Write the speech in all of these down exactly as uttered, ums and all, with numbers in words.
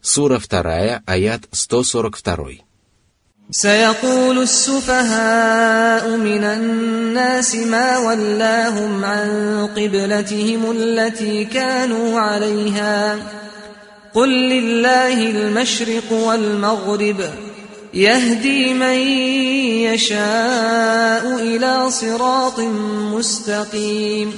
Сура два, аят сто сорок два. سيقول السفهاء من الناس ما ولاهم عن قبلتهم التي كانوا عليها قل لله المشرق والمغرب يهدي من يشاء إلى صراط مستقيم.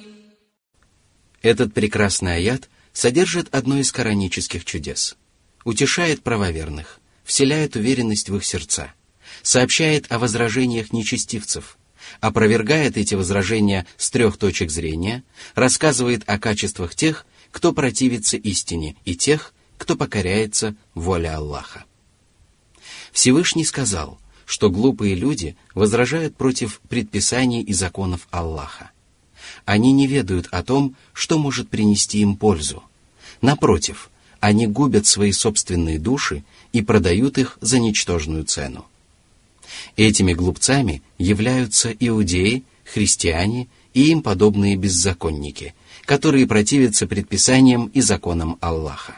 Этот прекрасный аят содержит одно из коранических чудес. Утешает правоверных, вселяет уверенность в их сердца, сообщает о возражениях нечестивцев, опровергает эти возражения с трех точек зрения, рассказывает о качествах тех, кто противится истине, и тех, кто покоряется воле Аллаха. Всевышний сказал, что глупые люди возражают против предписаний и законов Аллаха. Они не ведают о том, что может принести им пользу. Напротив, они губят свои собственные души и продают их за ничтожную цену. Этими глупцами являются иудеи, христиане и им подобные беззаконники, которые противятся предписаниям и законам Аллаха.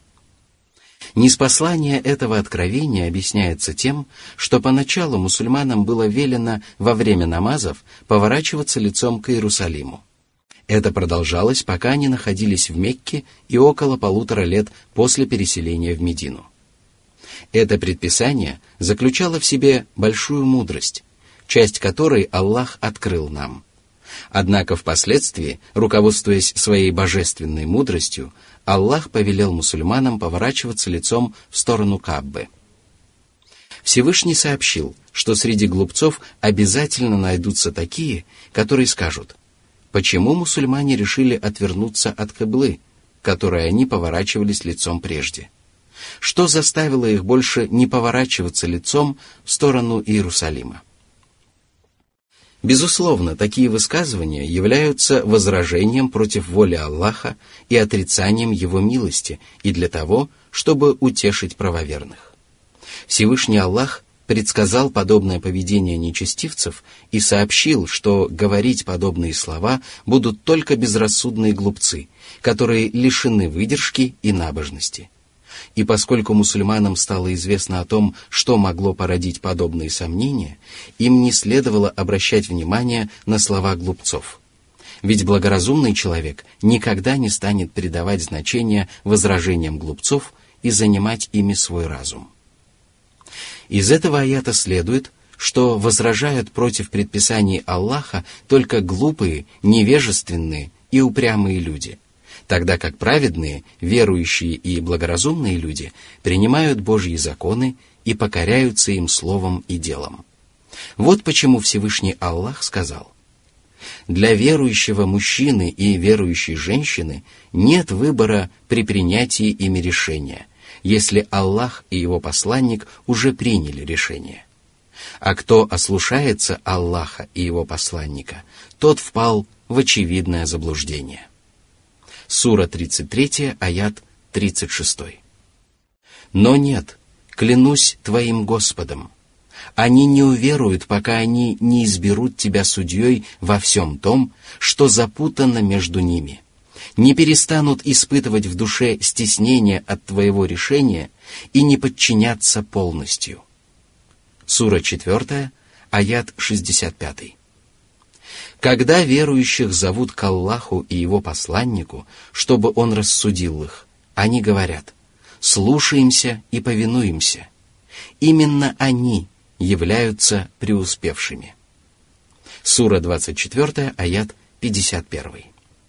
Ниспослание этого откровения объясняется тем, что поначалу мусульманам было велено во время намазов поворачиваться лицом к Иерусалиму. Это продолжалось, пока они находились в Мекке и около полутора лет после переселения в Медину. Это предписание заключало в себе большую мудрость, часть которой Аллах открыл нам. Однако впоследствии, руководствуясь своей божественной мудростью, Аллах повелел мусульманам поворачиваться лицом в сторону Каабы. Всевышний сообщил, что среди глупцов обязательно найдутся такие, которые скажут: почему мусульмане решили отвернуться от киблы, к которой они поворачивались лицом прежде? Что заставило их больше не поворачиваться лицом в сторону Иерусалима? Безусловно, такие высказывания являются возражением против воли Аллаха и отрицанием Его милости и для того, чтобы утешить правоверных. Всевышний Аллах предсказал подобное поведение нечестивцев и сообщил, что говорить подобные слова будут только безрассудные глупцы, которые лишены выдержки и набожности. И поскольку мусульманам стало известно о том, что могло породить подобные сомнения, им не следовало обращать внимание на слова глупцов. Ведь благоразумный человек никогда не станет придавать значение возражениям глупцов и занимать ими свой разум. Из этого аята следует, что возражают против предписаний Аллаха только глупые, невежественные и упрямые люди, тогда как праведные, верующие и благоразумные люди принимают Божьи законы и покоряются им словом и делом. Вот почему Всевышний Аллах сказал: «Для верующего мужчины и верующей женщины нет выбора при принятии ими решения, если Аллах и Его посланник уже приняли решение. А кто ослушается Аллаха и Его посланника, тот впал в очевидное заблуждение». Сура тридцать три, аят тридцать шесть. «Но нет, клянусь твоим Господом, они не уверуют, пока они не изберут тебя судьей во всем том, что запутано между ними, не перестанут испытывать в душе стеснение от твоего решения и не подчиняться полностью». Сура четыре, аят шестьдесят пять. Когда верующих зовут к Аллаху и Его посланнику, чтобы Он рассудил их, они говорят: «Слушаемся и повинуемся». Именно они являются преуспевшими. Сура двадцать четыре, аят пятьдесят один.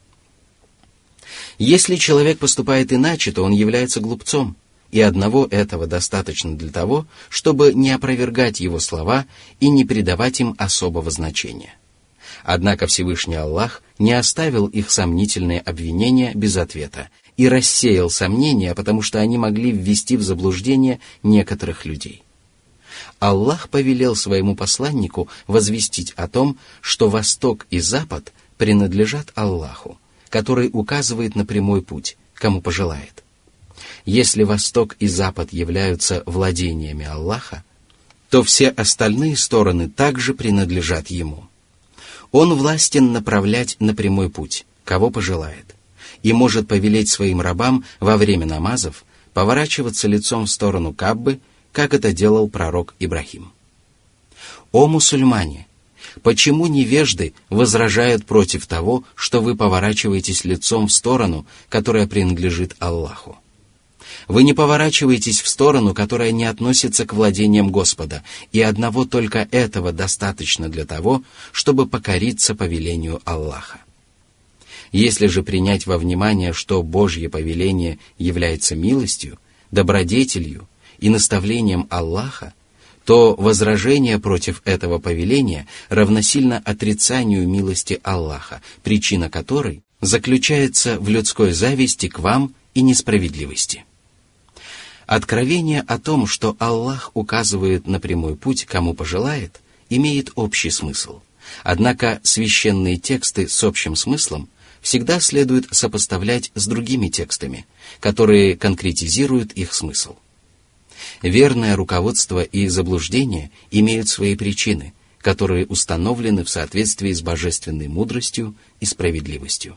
Если человек поступает иначе, то он является глупцом, и одного этого достаточно для того, чтобы не опровергать его слова и не придавать им особого значения. Однако Всевышний Аллах не оставил их сомнительные обвинения без ответа и рассеял сомнения, потому что они могли ввести в заблуждение некоторых людей. Аллах повелел своему посланнику возвестить о том, что Восток и Запад принадлежат Аллаху, который указывает на прямой путь, кому пожелает. Если Восток и Запад являются владениями Аллаха, то все остальные стороны также принадлежат Ему. Он властен направлять на прямой путь, кого пожелает, и может повелеть своим рабам во время намазов поворачиваться лицом в сторону Каабы, как это делал пророк Ибрахим. О мусульмане! Почему невежды возражают против того, что вы поворачиваетесь лицом в сторону, которая принадлежит Аллаху? Вы не поворачиваетесь в сторону, которая не относится к владениям Господа, и одного только этого достаточно для того, чтобы покориться повелению Аллаха. Если же принять во внимание, что Божье повеление является милостью, добродетелью и наставлением Аллаха, то возражение против этого повеления равносильно отрицанию милости Аллаха, причина которой заключается в людской зависти к вам и несправедливости. Откровение о том, что Аллах указывает на прямой путь, кому пожелает, имеет общий смысл. Однако священные тексты с общим смыслом всегда следует сопоставлять с другими текстами, которые конкретизируют их смысл. Верное руководство и заблуждение имеют свои причины, которые установлены в соответствии с божественной мудростью и справедливостью.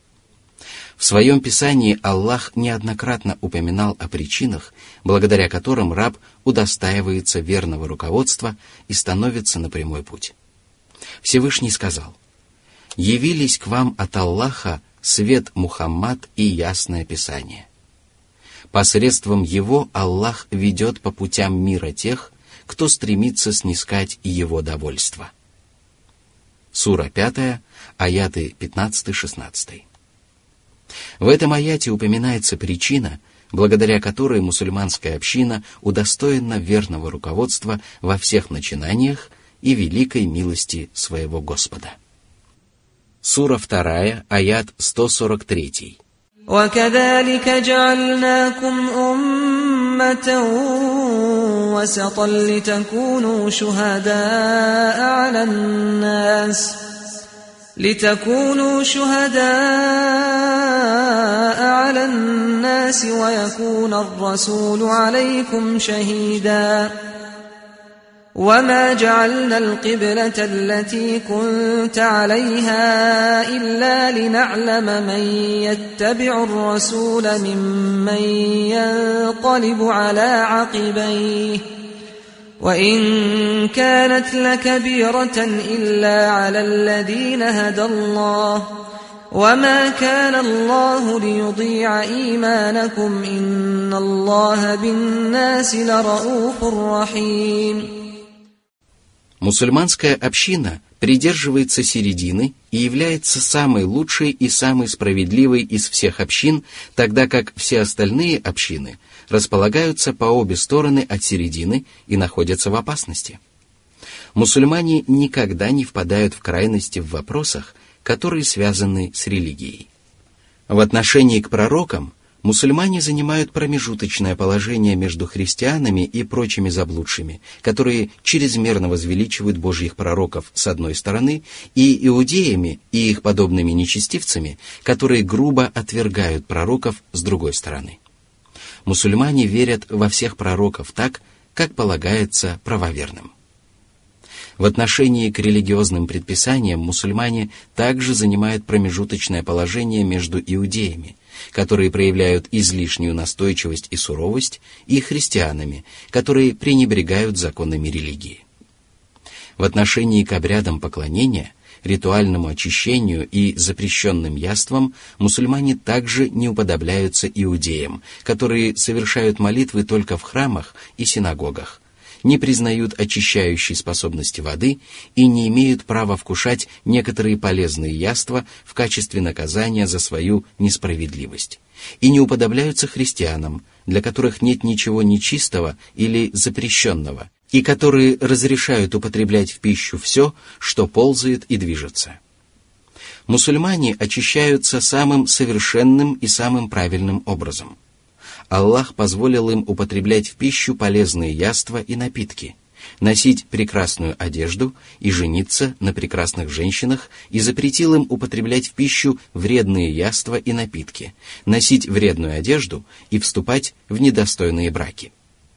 В своем Писании Аллах неоднократно упоминал о причинах, благодаря которым раб удостаивается верного руководства и становится на прямой путь. Всевышний сказал: «Явились к вам от Аллаха свет Мухаммад и ясное Писание. Посредством его Аллах ведет по путям мира тех, кто стремится снискать его довольство». Сура пятая, аяты пятнадцатый-шестнадцатый. В этом аяте упоминается причина, благодаря которой мусульманская община удостоена верного руководства во всех начинаниях и великой милости своего Господа. Сура вторая, аят сто сорок три. وَكَذَلِكَ جَعَلْنَاكُمْ أُمَّةً وَسَطًا لِتَكُونُوا شُهَدَاءَ عَلَى النَّاسِ لِتَكُونُوا شُهَدَاءَ عَلَى النَّاسِ وَيَكُونَ الرَّسُولُ عَلَيْكُمْ شَهِيدًا وَمَا جَعَلْنَا الْقِبْلَةَ الَّتِي كُنْتَ عَلَيْهَا إِلَّا لِنَعْلَمَ مَنْ يَتَّبِعُ الرَّسُولَ مِمَّنْ يَنْقَلِبُ عَلَى عَقِبَيْهِ وَإِنْ كَانَتْ لَكَبِيرَةً إِلَّا عَلَى الَّذِينَ هَدَى اللَّهُ وَمَا كَانَ اللَّهُ لِيُضِيعَ إِيمَانَكُمْ إِنَّ اللَّهَ بِالنَّاسِ لَرَءُوفٌ رَحِيمٌ. Мусульманская община придерживается середины и является самой лучшей и самой справедливой из всех общин, тогда как все остальные общины располагаются по обе стороны от середины и находятся в опасности. Мусульмане никогда не впадают в крайности в вопросах, которые связаны с религией. В отношении к пророкам мусульмане занимают промежуточное положение между христианами и прочими заблудшими, которые чрезмерно возвеличивают Божьих пророков с одной стороны, и иудеями и их подобными нечестивцами, которые грубо отвергают пророков с другой стороны. Мусульмане верят во всех пророков так, как полагается правоверным. В отношении к религиозным предписаниям мусульмане также занимают промежуточное положение между иудеями, которые проявляют излишнюю настойчивость и суровость, и христианами, которые пренебрегают законами религии. В отношении к обрядам поклонения, ритуальному очищению и запрещенным яствам мусульмане также не уподобляются иудеям, которые совершают молитвы только в храмах и синагогах, не признают очищающей способности воды и не имеют права вкушать некоторые полезные яства в качестве наказания за свою несправедливость, и не уподобляются христианам, для которых нет ничего нечистого или запрещенного, и которые разрешают употреблять в пищу все, что ползает и движется. Мусульмане очищаются самым совершенным и самым правильным образом. Аллах позволил им употреблять в пищу полезные яства и напитки, носить прекрасную одежду и жениться на прекрасных женщинах, и запретил им употреблять в пищу вредные яства и напитки, носить вредную одежду и вступать в недостойные браки.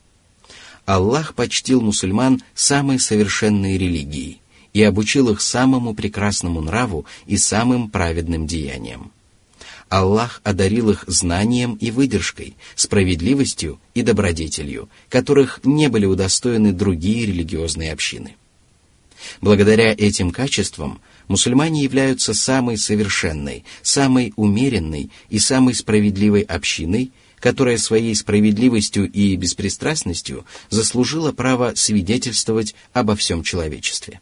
Аллах почтил мусульман самой совершенной религией и обучил их самому прекрасному нраву и самым праведным деяниям. Аллах одарил их знанием и выдержкой, справедливостью и добродетелью, которых не были удостоены другие религиозные общины. Благодаря этим качествам мусульмане являются самой совершенной, самой умеренной и самой справедливой общиной, которая своей справедливостью и беспристрастностью заслужила право свидетельствовать обо всем человечестве.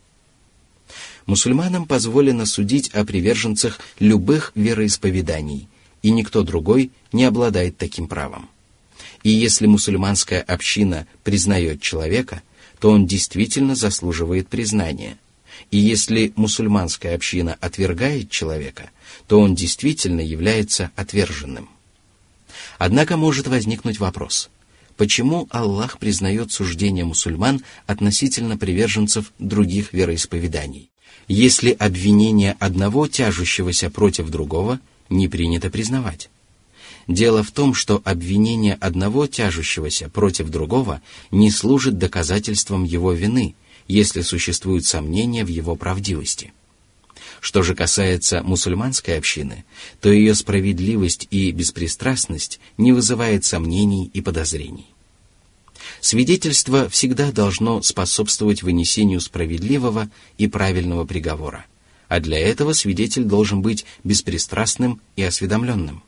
Мусульманам позволено судить о приверженцах любых вероисповеданий, и никто другой не обладает таким правом. И если мусульманская община признает человека, то он действительно заслуживает признания. И если мусульманская община отвергает человека, то он действительно является отверженным. Однако может возникнуть вопрос: почему Аллах признает суждения мусульман относительно приверженцев других вероисповеданий, если обвинение одного тяжущегося против другого не принято признавать? Дело в том, что обвинение одного тяжущегося против другого не служит доказательством его вины, если существуют сомнения в его правдивости. Что же касается мусульманской общины, то ее справедливость и беспристрастность не вызывает сомнений и подозрений. Свидетельство всегда должно способствовать вынесению справедливого и правильного приговора, а для этого свидетель должен быть беспристрастным и осведомленным.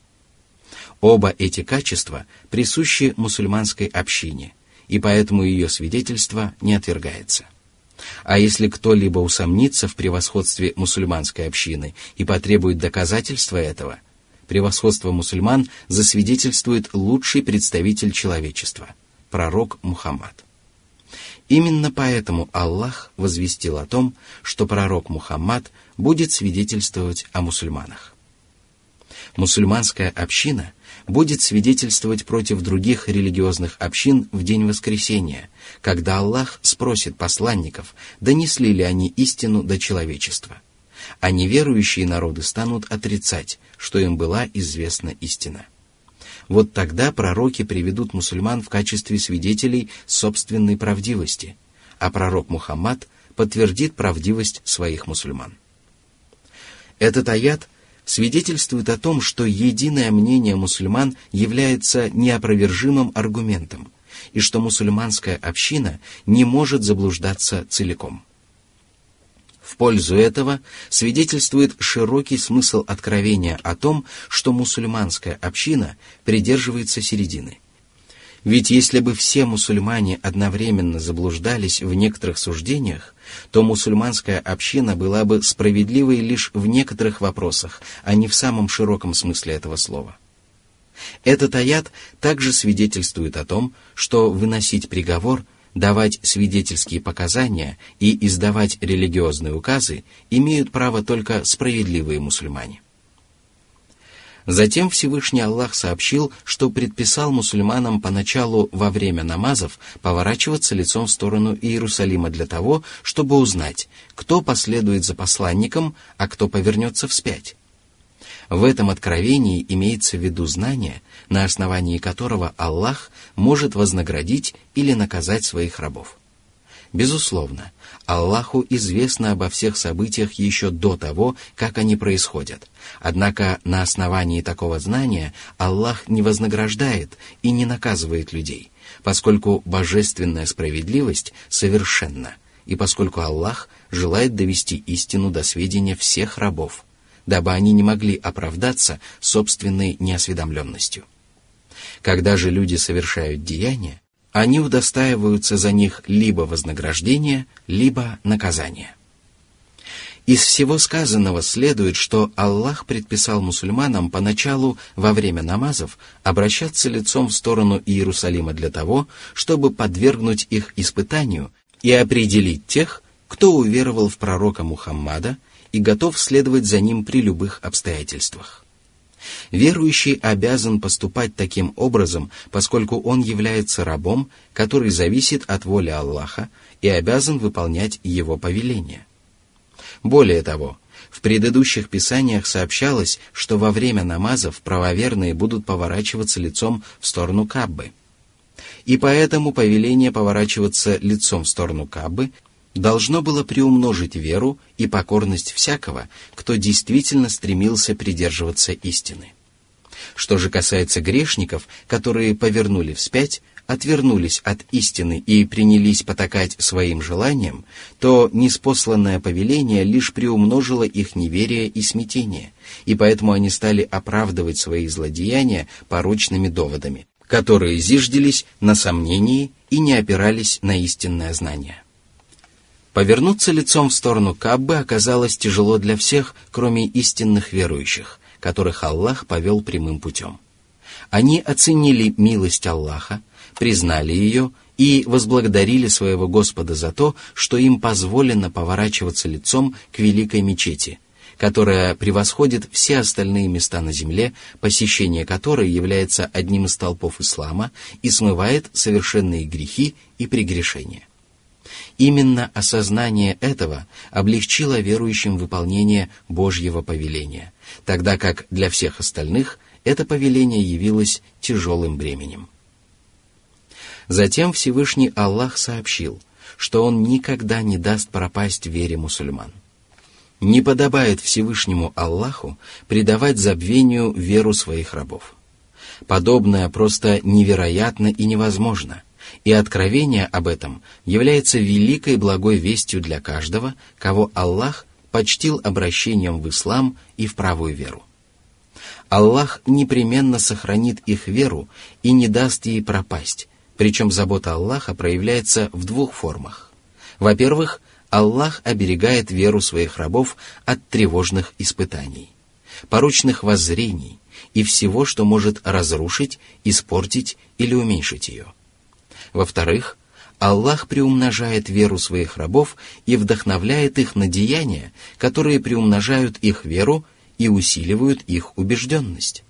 Оба эти качества присущи мусульманской общине, и поэтому ее свидетельство не отвергается. А если кто-либо усомнится в превосходстве мусульманской общины и потребует доказательства этого, превосходство мусульман засвидетельствует лучший представитель человечества – пророк Мухаммад. Именно поэтому Аллах возвестил о том, что пророк Мухаммад будет свидетельствовать о мусульманах. Мусульманская община будет свидетельствовать против других религиозных общин в день воскресения, когда Аллах спросит посланников, донесли ли они истину до человечества. А неверующие народы станут отрицать, что им была известна истина. Вот тогда пророки приведут мусульман в качестве свидетелей собственной правдивости, а пророк Мухаммад подтвердит правдивость своих мусульман. Этот аят свидетельствует о том, что единое мнение мусульман является неопровержимым аргументом, и что мусульманская община не может заблуждаться целиком. В пользу этого свидетельствует широкий смысл откровения о том, что мусульманская община придерживается середины. Ведь если бы все мусульмане одновременно заблуждались в некоторых суждениях, то мусульманская община была бы справедливой лишь в некоторых вопросах, а не в самом широком смысле этого слова. Этот аят также свидетельствует о том, что выносить приговор, давать свидетельские показания и издавать религиозные указы имеют право только справедливые мусульмане. Затем Всевышний Аллах сообщил, что предписал мусульманам поначалу во время намазов поворачиваться лицом в сторону Иерусалима для того, чтобы узнать, кто последует за посланником, а кто повернется вспять. В этом откровении имеется в виду знание, на основании которого Аллах может вознаградить или наказать своих рабов. Безусловно, Аллаху известно обо всех событиях еще до того, как они происходят. Однако на основании такого знания Аллах не вознаграждает и не наказывает людей, поскольку божественная справедливость совершенна, и поскольку Аллах желает довести истину до сведения всех рабов, дабы они не могли оправдаться собственной неосведомленностью. Когда же люди совершают деяния, они удостаиваются за них либо вознаграждения, либо наказания. Из всего сказанного следует, что Аллах предписал мусульманам поначалу во время намазов обращаться лицом в сторону Иерусалима для того, чтобы подвергнуть их испытанию и определить тех, кто уверовал в пророка Мухаммада и готов следовать за ним при любых обстоятельствах. Верующий обязан поступать таким образом, поскольку он является рабом, который зависит от воли Аллаха и обязан выполнять его повеления. Более того, в предыдущих писаниях сообщалось, что во время намазов правоверные будут поворачиваться лицом в сторону Каабы. И поэтому повеление поворачиваться лицом в сторону Каабы должно было приумножить веру и покорность всякого, кто действительно стремился придерживаться истины. Что же касается грешников, которые повернули вспять, отвернулись от истины и принялись потакать своим желаниям, то ниспосланное повеление лишь приумножило их неверие и смятение, и поэтому они стали оправдывать свои злодеяния порочными доводами, которые зиждились на сомнении и не опирались на истинное знание. Повернуться лицом в сторону Каабы оказалось тяжело для всех, кроме истинных верующих, которых Аллах повел прямым путем. Они оценили милость Аллаха, признали ее и возблагодарили своего Господа за то, что им позволено поворачиваться лицом к великой мечети, которая превосходит все остальные места на земле, посещение которой является одним из столпов ислама и смывает совершенные грехи и прегрешения. Именно осознание этого облегчило верующим выполнение Божьего повеления, тогда как для всех остальных это повеление явилось тяжелым бременем. Затем Всевышний Аллах сообщил, что Он никогда не даст пропасть вере мусульман. Не подобает Всевышнему Аллаху предавать забвению веру своих рабов. Подобное просто невероятно и невозможно, и откровение об этом является великой благой вестью для каждого, кого Аллах почтил обращением в ислам и в правую веру. Аллах непременно сохранит их веру и не даст ей пропасть, причем забота Аллаха проявляется в двух формах. Во-первых, Аллах оберегает веру своих рабов от тревожных испытаний, порочных воззрений и всего, что может разрушить, испортить или уменьшить ее. Во-вторых, Аллах приумножает веру своих рабов и вдохновляет их на деяния, которые приумножают их веру и усиливают их убежденность.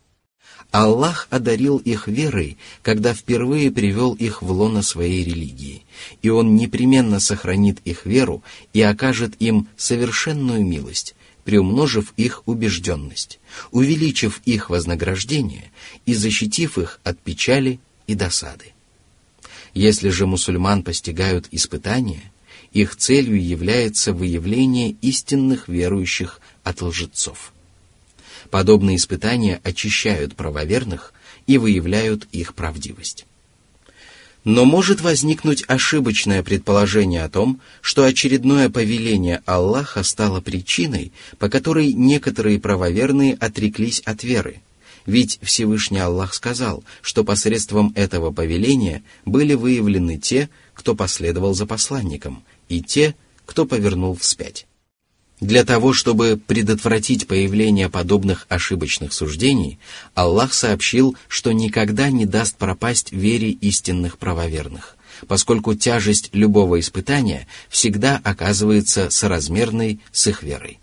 Аллах одарил их верой, когда впервые привел их в лоно своей религии, и Он непременно сохранит их веру и окажет им совершенную милость, приумножив их убежденность, увеличив их вознаграждение и защитив их от печали и досады. Если же мусульман постигают испытания, их целью является выявление истинных верующих от лжецов. Подобные испытания очищают правоверных и выявляют их правдивость. Но может возникнуть ошибочное предположение о том, что очередное повеление Аллаха стало причиной, по которой некоторые правоверные отреклись от веры. Ведь Всевышний Аллах сказал, что посредством этого повеления были выявлены те, кто последовал за посланником, и те, кто повернул вспять. Для того, чтобы предотвратить появление подобных ошибочных суждений, Аллах сообщил, что никогда не даст пропасть вере истинных правоверных, поскольку тяжесть любого испытания всегда оказывается соразмерной с их верой.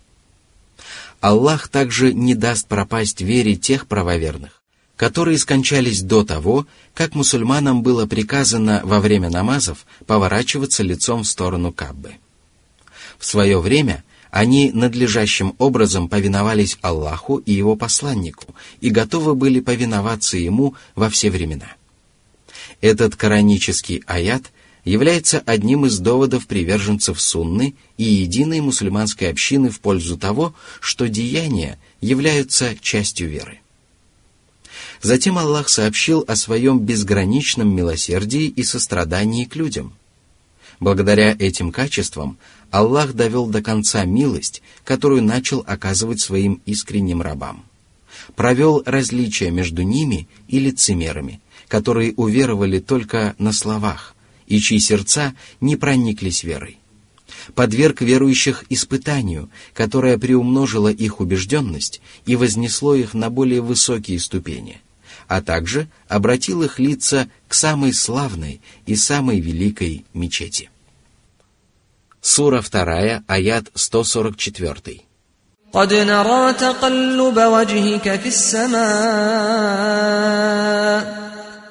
Аллах также не даст пропасть вере тех правоверных, которые скончались до того, как мусульманам было приказано во время намазов поворачиваться лицом в сторону Каабы. В свое время они надлежащим образом повиновались Аллаху и Его посланнику и готовы были повиноваться Ему во все времена. Этот коранический аят является одним из доводов приверженцев сунны и единой мусульманской общины в пользу того, что деяния являются частью веры. Затем Аллах сообщил о своем безграничном милосердии и сострадании к людям. Благодаря этим качествам Аллах довел до конца милость, которую начал оказывать своим искренним рабам. Провел различия между ними и лицемерами, которые уверовали только на словах, и чьи сердца не прониклись верой. Подверг верующих испытанию, которое приумножило их убежденность и вознесло их на более высокие ступени, а также обратил их лица к самой славной и самой великой мечети. Сура вторая, аят сто сорок четыре. قد نرى تقلب وجهك في السماء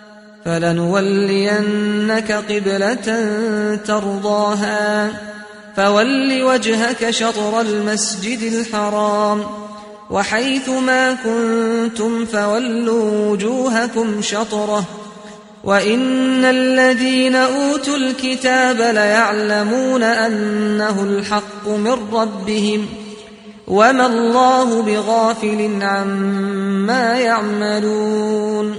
فلنولينك قبلة ترضاها فول وجهك شطر المسجد الحرام وحيث ما كنتم فولوا وجوهكم شطره وإن الذين أوتوا الكتاب ليعلمون أنه الحق من ربهم وما الله بغافل عما يعملون.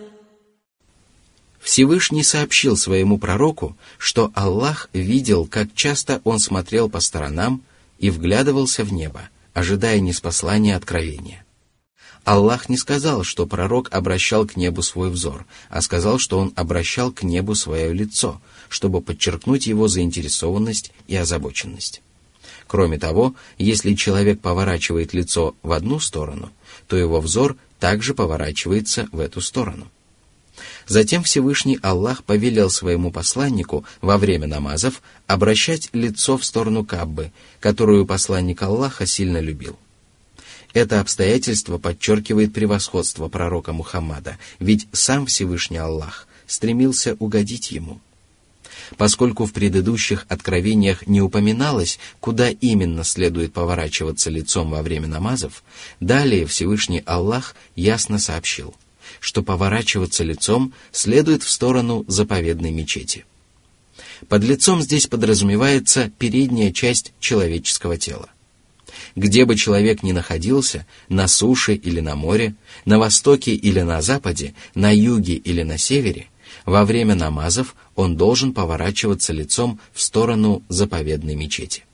Всевышний сообщил своему пророку, что Аллах видел, как часто он смотрел по сторонам и вглядывался в небо, ожидая ниспослания откровения. Аллах не сказал, что пророк обращал к небу свой взор, а сказал, что он обращал к небу свое лицо, чтобы подчеркнуть его заинтересованность и озабоченность. Кроме того, если человек поворачивает лицо в одну сторону, то его взор также поворачивается в эту сторону. Затем Всевышний Аллах повелел своему посланнику во время намазов обращать лицо в сторону Каабы, которую посланник Аллаха сильно любил. Это обстоятельство подчеркивает превосходство пророка Мухаммада, ведь сам Всевышний Аллах стремился угодить ему. Поскольку в предыдущих откровениях не упоминалось, куда именно следует поворачиваться лицом во время намазов, далее Всевышний Аллах ясно сообщил, что поворачиваться лицом следует в сторону заповедной мечети. Под лицом здесь подразумевается передняя часть человеческого тела. Где бы человек ни находился, на суше или на море, на востоке или на западе, на юге или на севере, во время намазов он должен поворачиваться лицом в сторону заповедной мечети.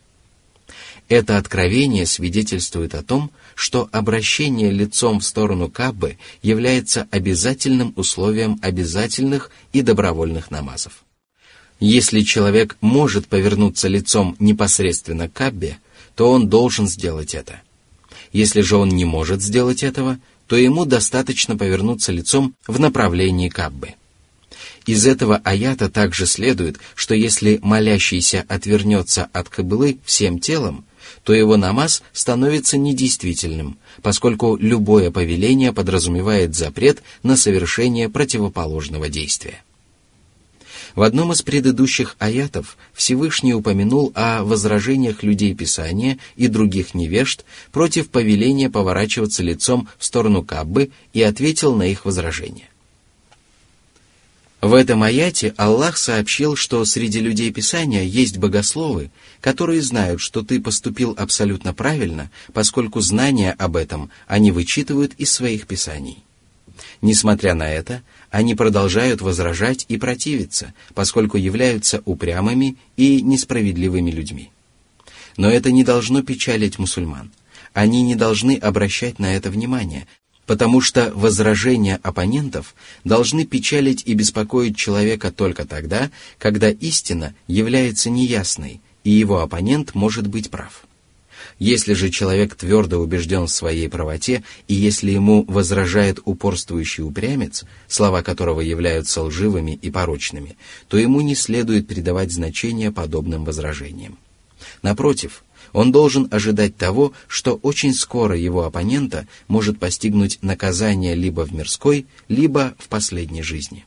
Это откровение свидетельствует о том, что обращение лицом в сторону Каабы является обязательным условием обязательных и добровольных намазов. Если человек может повернуться лицом непосредственно к Каабе, то он должен сделать это. Если же он не может сделать этого, то ему достаточно повернуться лицом в направлении Каабы. Из этого аята также следует, что если молящийся отвернется от кыблы всем телом, то его намаз становится недействительным, поскольку любое повеление подразумевает запрет на совершение противоположного действия. В одном из предыдущих аятов Всевышний упомянул о возражениях людей Писания и других невежд против повеления поворачиваться лицом в сторону Каабы и ответил на их возражения. В этом аяте Аллах сообщил, что среди людей Писания есть богословы, которые знают, что ты поступил абсолютно правильно, поскольку знания об этом они вычитывают из своих писаний. Несмотря на это, они продолжают возражать и противиться, поскольку являются упрямыми и несправедливыми людьми. Но это не должно печалить мусульман. Они не должны обращать на это внимание, потому что возражения оппонентов должны печалить и беспокоить человека только тогда, когда истина является неясной, и его оппонент может быть прав. Если же человек твердо убежден в своей правоте, и если ему возражает упорствующий упрямец, слова которого являются лживыми и порочными, то ему не следует придавать значения подобным возражениям. Напротив, он должен ожидать того, что очень скоро его оппонента может постигнуть наказание либо в мирской, либо в последней жизни.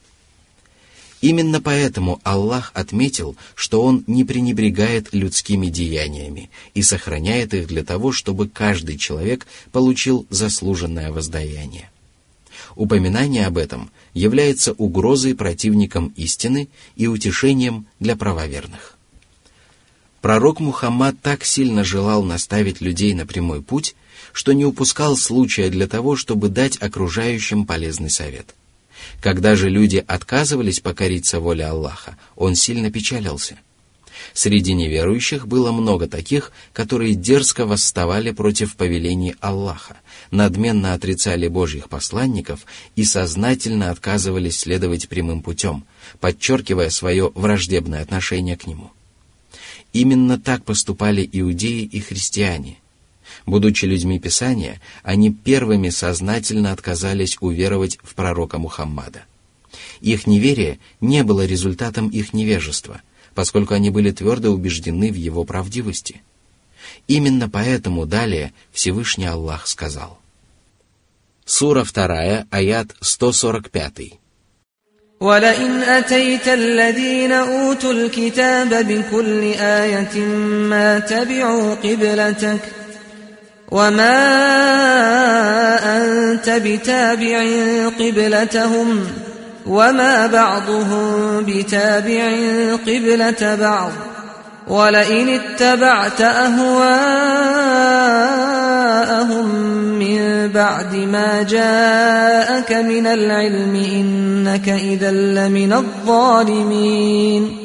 Именно поэтому Аллах отметил, что Он не пренебрегает людскими деяниями и сохраняет их для того, чтобы каждый человек получил заслуженное воздаяние. Упоминание об этом является угрозой противникам истины и утешением для правоверных. Пророк Мухаммад так сильно желал наставить людей на прямой путь, что не упускал случая для того, чтобы дать окружающим полезный совет. Когда же люди отказывались покориться воле Аллаха, он сильно печалился. Среди неверующих было много таких, которые дерзко восставали против повелений Аллаха, надменно отрицали Божьих посланников и сознательно отказывались следовать прямым путем, подчеркивая свое враждебное отношение к нему. Именно так поступали иудеи и христиане. Будучи людьми Писания, они первыми сознательно отказались уверовать в пророка Мухаммада. Их неверие не было результатом их невежества, поскольку они были твердо убеждены в его правдивости. Именно поэтому далее Всевышний Аллах сказал. Сура вторая, аят сто сорок пять. وَلَئِنْ أَتَيْتَ الَّذِينَ أُوتُوا الْكِتَابَ بِكُلِّ آيَةٍ مَا تَبِعُوا قِبْلَتَكَ وَمَا أَنْتَ بِتَابِعٍ قِبْلَتَهُمْ وَمَا بَعْضُهُمْ بِتَابِعٍ قِبْلَةَ بَعْضٍ ولئن اتبعت أهواءهم من بعد ما جاءك من العلم إنك إذا لمن الظالمين.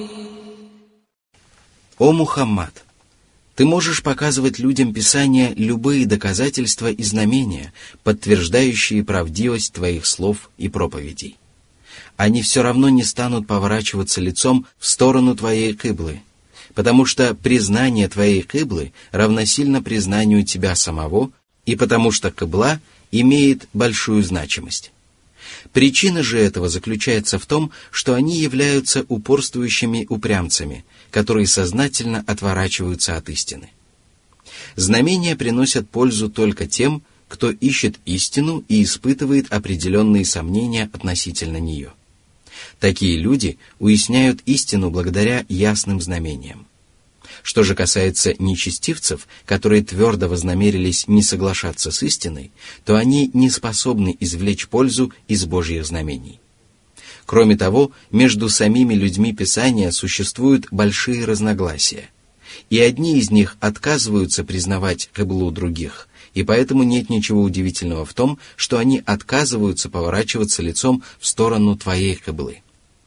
О Мухаммад! Ты можешь показывать людям Писания любые доказательства и знамения, подтверждающие правдивость твоих слов и проповедей. Они все равно не станут поворачиваться лицом в сторону твоей киблы, потому что признание твоей киблы равносильно признанию тебя самого, и потому что кибла имеет большую значимость. Причина же этого заключается в том, что они являются упорствующими упрямцами, которые сознательно отворачиваются от истины. Знамения приносят пользу только тем, кто ищет истину и испытывает определенные сомнения относительно нее. Такие люди уясняют истину благодаря ясным знамениям. Что же касается нечестивцев, которые твердо вознамерились не соглашаться с истиной, то они не способны извлечь пользу из Божьих знамений. Кроме того, между самими людьми Писания существуют большие разногласия, и одни из них отказываются признавать киблу других, и поэтому нет ничего удивительного в том, что они отказываются поворачиваться лицом в сторону твоей киблы.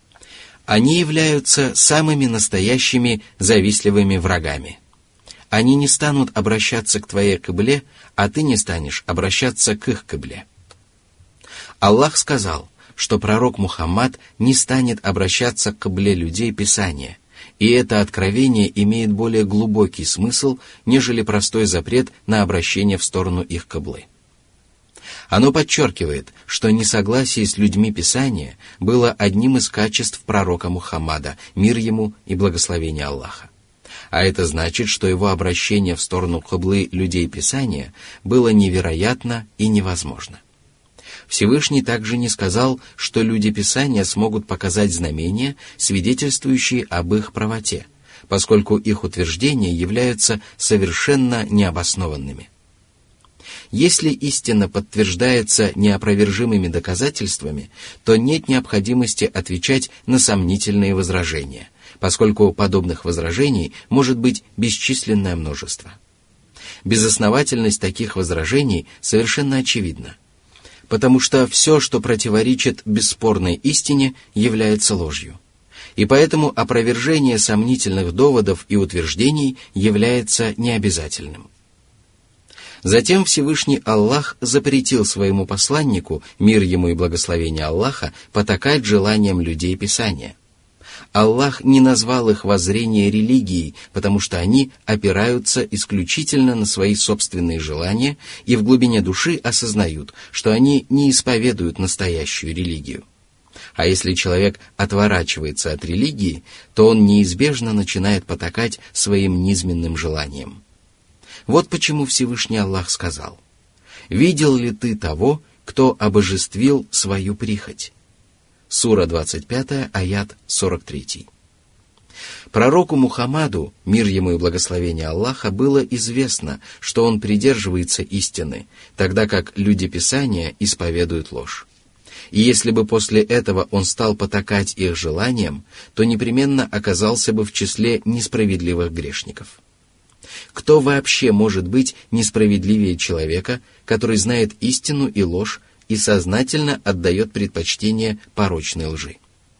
Они являются самыми настоящими завистливыми врагами. Они не станут обращаться к твоей кибле, а ты не станешь обращаться к их кибле. Аллах сказал, что пророк Мухаммад не станет обращаться к кибле людей Писания, и это откровение имеет более глубокий смысл, нежели простой запрет на обращение в сторону их киблы. Оно подчеркивает, что несогласие с людьми Писания было одним из качеств пророка Мухаммада, мир ему и благословение Аллаха. А это значит, что его обращение в сторону киблы людей Писания было невероятно и невозможно. Всевышний также не сказал, что люди Писания смогут показать знамения, свидетельствующие об их правоте, поскольку их утверждения являются совершенно необоснованными. Если истина подтверждается неопровержимыми доказательствами, то нет необходимости отвечать на сомнительные возражения, поскольку подобных возражений может быть бесчисленное множество. Безосновательность таких возражений совершенно очевидна, потому что все, что противоречит бесспорной истине, является ложью. И поэтому опровержение сомнительных доводов и утверждений является необязательным. Затем Всевышний Аллах запретил своему посланнику, мир ему и благословение Аллаха, потакать желаниям людей Писания. Аллах не назвал их воззрение религией, потому что они опираются исключительно на свои собственные желания и в глубине души осознают, что они не исповедуют настоящую религию. А если человек отворачивается от религии, то он неизбежно начинает потакать своим низменным желаниям. Вот почему Всевышний Аллах сказал: «Видел ли ты того, кто обожествил свою прихоть?» Сура двадцать пятая, аят сорок три. Пророку Мухаммаду, мир ему и благословение Аллаха, было известно, что он придерживается истины, тогда как люди Писания исповедуют ложь. И если бы после этого он стал потакать их желаниям, то непременно оказался бы в числе несправедливых грешников. Кто вообще может быть несправедливее человека, который знает истину и ложь и сознательно отдает предпочтение порочной лжи?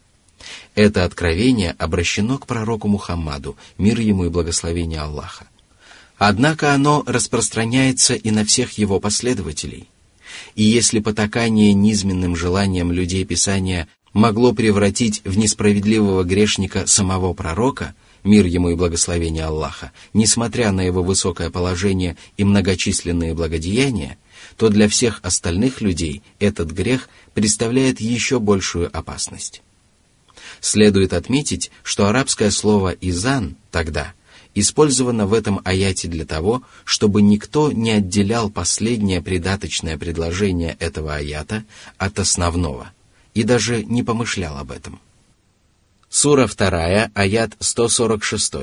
Это откровение обращено к пророку Мухаммаду, мир ему и благословение Аллаха. Однако оно распространяется и на всех его последователей. И если потакание низменным желаниям людей Писания могло превратить в несправедливого грешника самого пророка, мир ему и благословение Аллаха, несмотря на его высокое положение и многочисленные благодеяния, то для всех остальных людей этот грех представляет еще большую опасность. Следует отметить, что арабское слово «изан» тогда использовано в этом аяте для того, чтобы никто не отделял последнее придаточное предложение этого аята от основного и даже не помышлял об этом. Сура вторая, аят сто сорок шесть.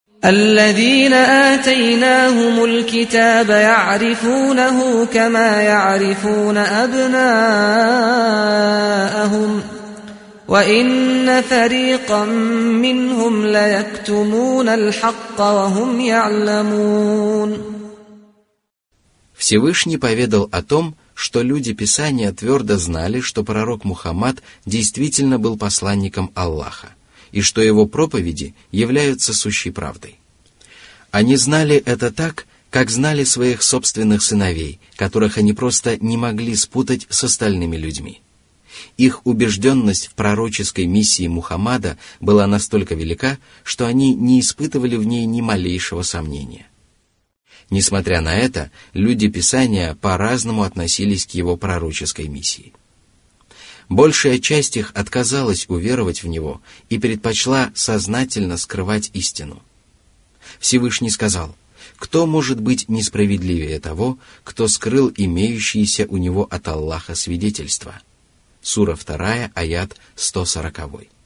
الذين آتيناهم الكتاب يعرفونه كما يعرفون أبناءهم وَإِنَّ فَرِيقًا مِّنْهُمْ لَيَكْتُمُونَ الْحَقَّ وَهُمْ يَعْلَمُونَ. Всевышний поведал о том, что люди Писания твердо знали, что пророк Мухаммад действительно был посланником Аллаха, и что его проповеди являются сущей правдой. Они знали это так, как знали своих собственных сыновей, которых они просто не могли спутать с остальными людьми. Их убежденность в пророческой миссии Мухаммада была настолько велика, что они не испытывали в ней ни малейшего сомнения. Несмотря на это, люди Писания по-разному относились к его пророческой миссии. Большая часть их отказалась уверовать в него и предпочла сознательно скрывать истину. Всевышний сказал: «Кто может быть несправедливее того, кто скрыл имеющиеся у него от Аллаха свидетельства?» Сура два, аят сто сорок.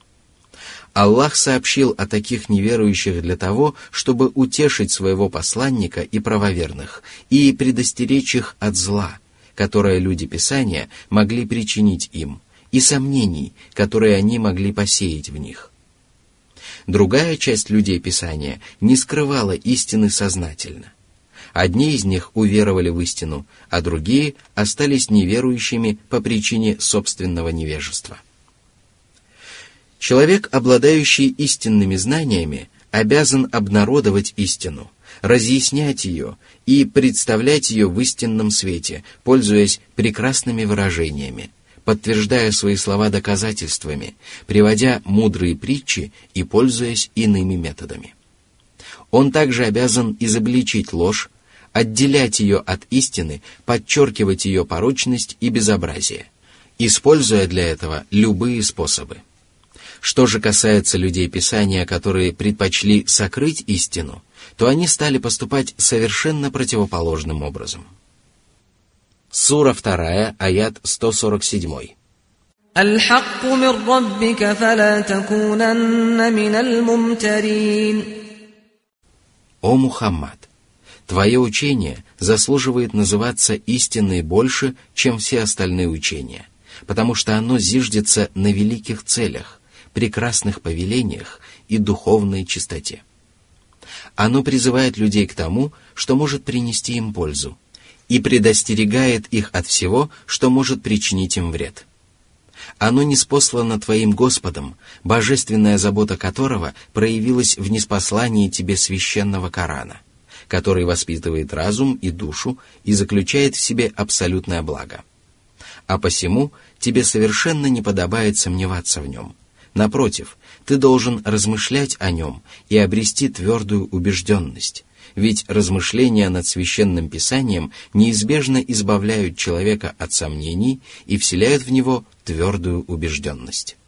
Аллах сообщил о таких неверующих для того, чтобы утешить своего посланника и правоверных и предостеречь их от зла, которое люди Писания могли причинить им, и сомнений, которые они могли посеять в них. Другая часть людей Писания не скрывала истины сознательно. Одни из них уверовали в истину, а другие остались неверующими по причине собственного невежества. Человек, обладающий истинными знаниями, обязан обнародовать истину, разъяснять ее и представлять ее в истинном свете, пользуясь прекрасными выражениями, подтверждая свои слова доказательствами, приводя мудрые притчи и пользуясь иными методами. Он также обязан изобличить ложь, отделять ее от истины, подчеркивать ее порочность и безобразие, используя для этого любые способы. Что же касается людей Писания, которые предпочли сокрыть истину, то они стали поступать совершенно противоположным образом. Сура два, аят сто сорок семь. الْحَقُّ مِنْ رَبِّكَ فَلَا تَكُونَنَّ مِنَ الْمُمْتَرِينَ. О Мухаммад! Твое учение заслуживает называться истиной больше, чем все остальные учения, потому что оно зиждется на великих целях, прекрасных повелениях и духовной чистоте. Оно призывает людей к тому, что может принести им пользу, и предостерегает их от всего, что может причинить им вред. Оно ниспослано твоим Господом, божественная забота которого проявилась в ниспослании тебе священного Корана, который воспитывает разум и душу и заключает в себе абсолютное благо. А посему тебе совершенно не подобает сомневаться в нем. Напротив, ты должен размышлять о нем и обрести твердую убежденность, ведь размышления над Священным Писанием неизбежно избавляют человека от сомнений и вселяют в него твердую убежденность.